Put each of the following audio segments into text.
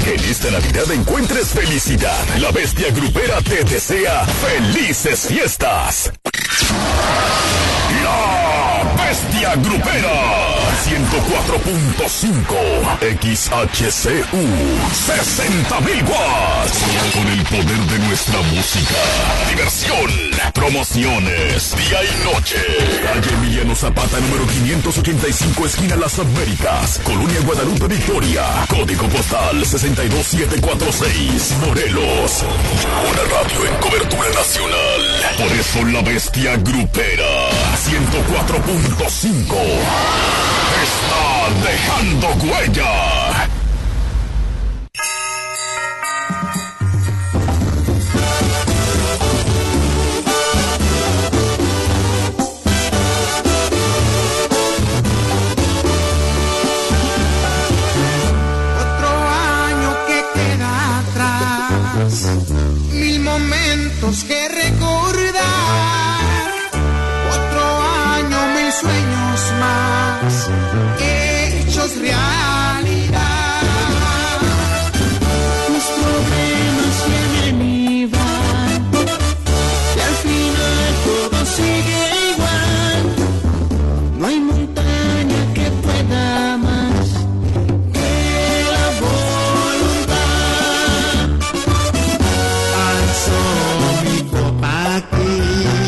En esta Navidad encuentres felicidad. La Bestia Grupera te desea felices fiestas. La Bestia Grupera 104.5 XHCU 60.000 watts. Con el poder de nuestra música, diversión, promociones, día y noche. Calle Emiliano Zapata, número 585, esquina Las Américas, Colonia Guadalupe, Victoria. Código postal 62746, Morelos. Una radio en cobertura nacional. Por eso la Bestia Grupera 104.5 está dejando huella. Otro año que queda atrás, 1000 momentos que recordar. Otro año, 1000 sueños más, hechos realidad. Los problemas vienen y van, y al final todo sigue igual. No hay montaña que pueda más que la voluntad. Alzo mi copa aquí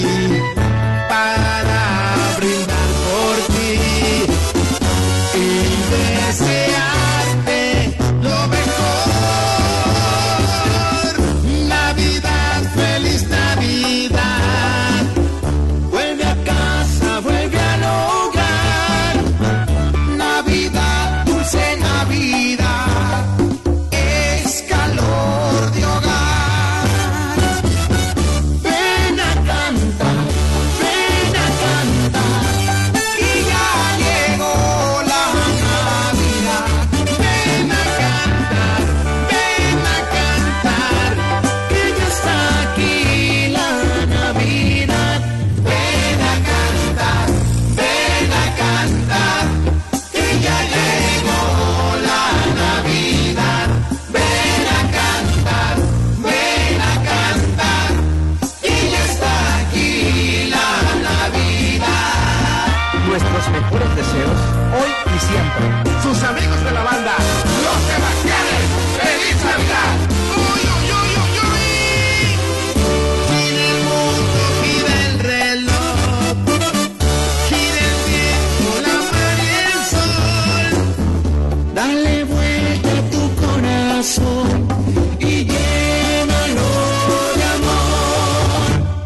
para brindar por ti y desearte lo mejor. Navidad, feliz Navidad. Vuelve a casa, vuelve al hogar. Navidad, dulce Navidad, es calor de hogar. Ven a cantar, que ya llegó la Navidad. Ven a cantar, que ya está aquí la Navidad. Ven a cantar, que ya llegó la Navidad. Ven a cantar, que ya está aquí la Navidad. Nuestros mejores deseos, hoy y siempre. Sus amigos de la banda, Los Sebastianes. ¡Feliz Navidad! ¡Uy, uy, uy, uy, uy! Gira el mundo, gira el reloj, gira el tiempo, la mar y el sol. Dale vuelta a tu corazón y llénalo de amor.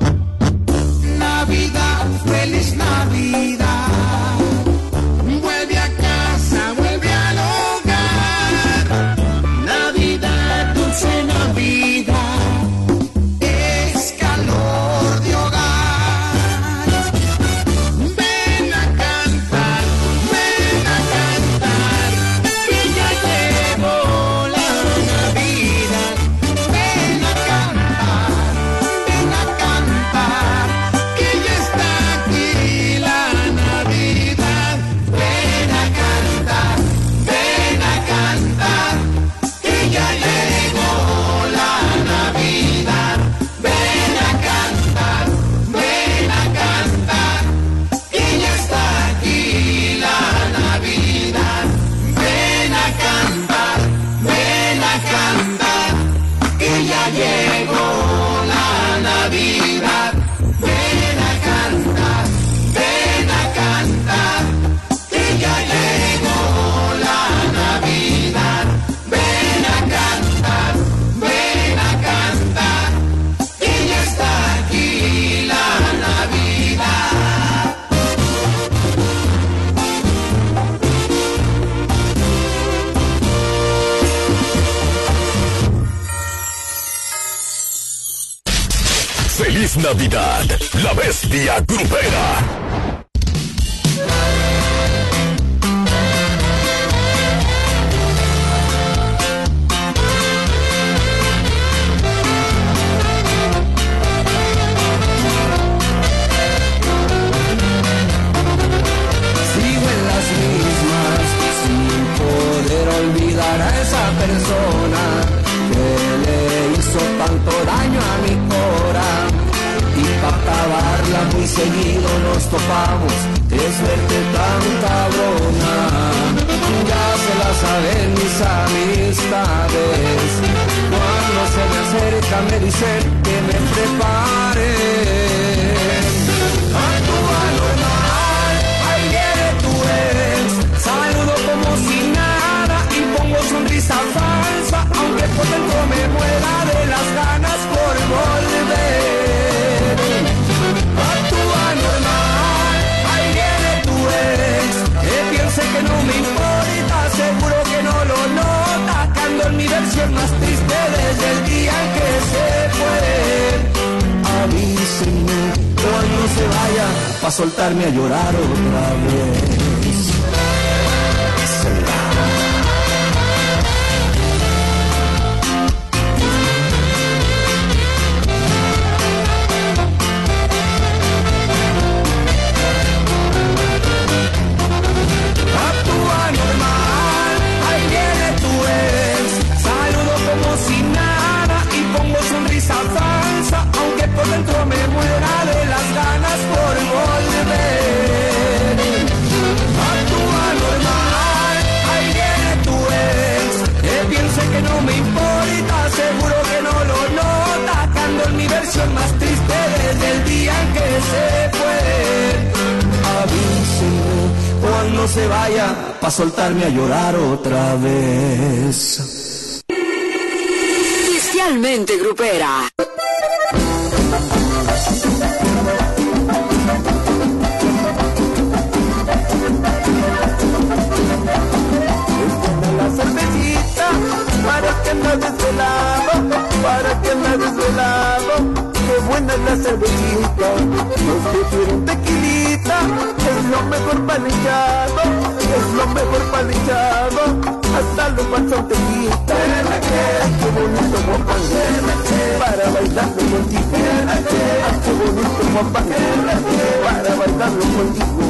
Navidad, feliz Navidad. Vuelve a casa, vuelve al hogar. Navidad, dulce Navidad, es calor de hogar. Ven a cantar, que ya llegó la Navidad. Ven a cantar, que ya está aquí la Navidad. Ven a cantar, que ya llegó la Navidad. Ven a cantar, que ya está aquí la Navidad. Ven a cantar, que ya llegó la Navidad. Ven a cantar, que ya llegó la Navidad. Ven a cantar, que ya está aquí la Navidad. Feliz Navidad, la Bestia Grupera. Sigo en las mismas, sin poder olvidar a esa persona muy seguido nos topamos, es verte tan cabrona. Ya se la saben mis amistades, cuando se me acercan me dicen que me prepare. Actúa normal, ahí viene tu ex, saludo como si nada y pongo sonrisa falsa, aunque por dentro me muera de las ganas por volver. Actúa normal, ahí viene tu ex, que piense que no me importa, seguro que no lo nota, que ando en mi versión más triste desde el día en que se fue. Avísenme cuando se vaya, pa' soltarme a llorar otra vez. Actúa normal, ahí viene tu ex, saludo como si nada y pongo sonrisa falsa, aunque por dentro me muera de las ganas por volver. Actúa normal, ahí viene tu ex, que piense que no me importa, seguro que no lo nota, que ando en mi versión más triste desde el día en que se fue. Avísenme cuando se vaya, pa' soltarme a llorar otra vez. Oficialmente grupera. La cervecita, para que andas desvelado, para que andas desvelado. Qué buena es la cervecita, yo prefiero un tequilita, es lo mejor panillado, es lo mejor panillado, hasta los panzontelitas. Qué bonito guapán, para bailarlo contigo. Qué bonito guapán, para bailarlo contigo.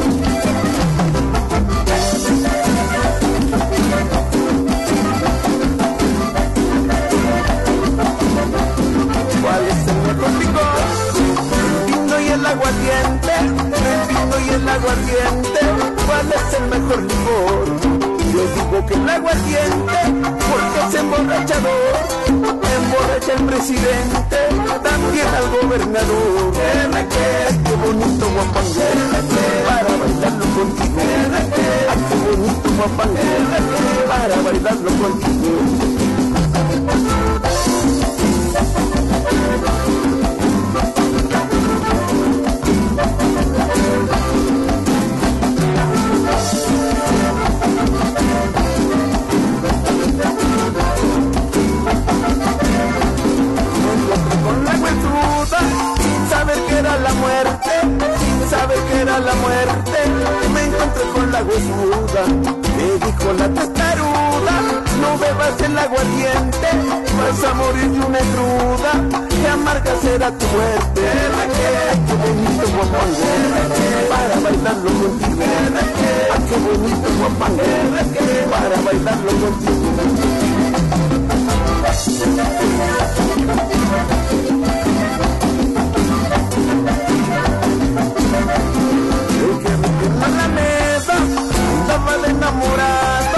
¿Cuál es el mejor licor? El vino y el aguardiente, el vino y el aguardiente. ¿Cuál es el mejor licor? Yo digo que el aguardiente, porque es emborrachador, emborracha al presidente, también al gobernador. Qué bonito guapango, para bailarlo contigo. Qué bonito guapango, para bailarlo contigo. Con la huesuda, sin saber que era la muerte, sin saber que era la muerte, me encontré con la huesuda, me dijo la testaruda, no bebas el aguardiente, vas a morir de una cruda, que amarga será tu muerte. Qué bonito guapango, para bailarlo contigo. Qué bonito guapango, para bailarlo contigo. Yo que me quedé en la mesa, andaba de enamorado,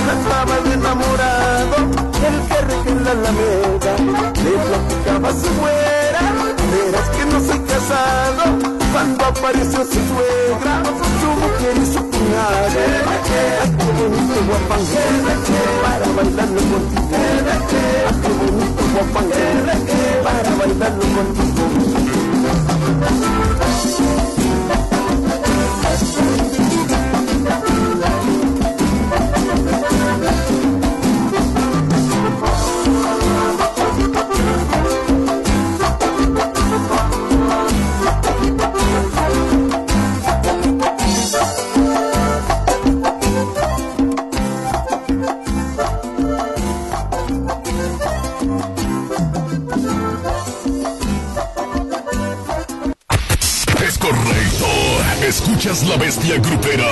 el que requete en la alameda, le platicaba a su güera, verás que no soy casado, cuando apareció su suegra, su mujer y su cuñada. Qué bonito guapango, para bailarlo contigo. Qué bonito guapango, para bailarlo contigo. Escuchas La Bestia Grupera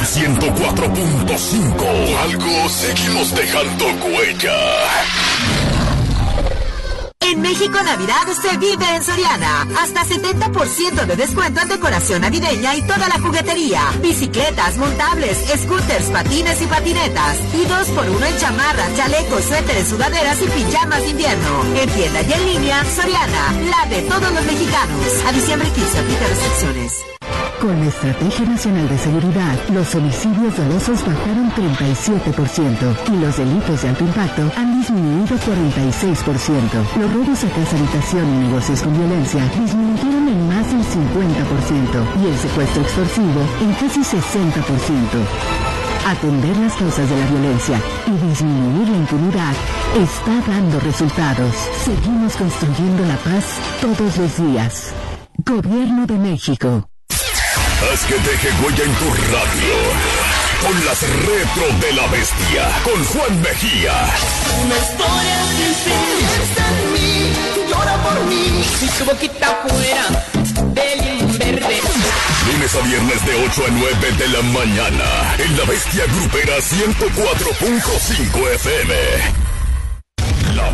104.5. Algo seguimos dejando huella. En México México Navidad se vive en Soriana. Hasta 70% de descuento en decoración navideña y toda la juguetería. Bicicletas, montables, scooters, patines y patinetas. Y 2x1 en chamarras, chalecos, suéteres, sudaderas y pijamas de invierno. En tienda y en línea, Soriana, la de todos los mexicanos. A diciembre 15 aplica restricciones. Con la Estrategia Nacional de Seguridad, los homicidios dolosos bajaron 37% y los delitos de alto impacto han disminuido 46%. Los robos a casa, habitación y negocios con violencia disminuyeron en más del 50% y el secuestro extorsivo en casi 60%. Atender las causas de la violencia y disminuir la impunidad está dando resultados. Seguimos construyendo la paz todos los días. Gobierno de México. Haz que deje huella en tu radio. Con las retro de la bestia. Con Juan Mejía. Una historia que se piensa en mí, llora por mí. Si su boquita fuera de limón verde. Lunes a viernes de 8 a 9 de la mañana. En la bestia grupera 104.5 FM. La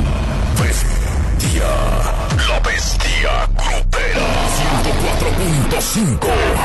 bestia. La bestia grupera 104.5.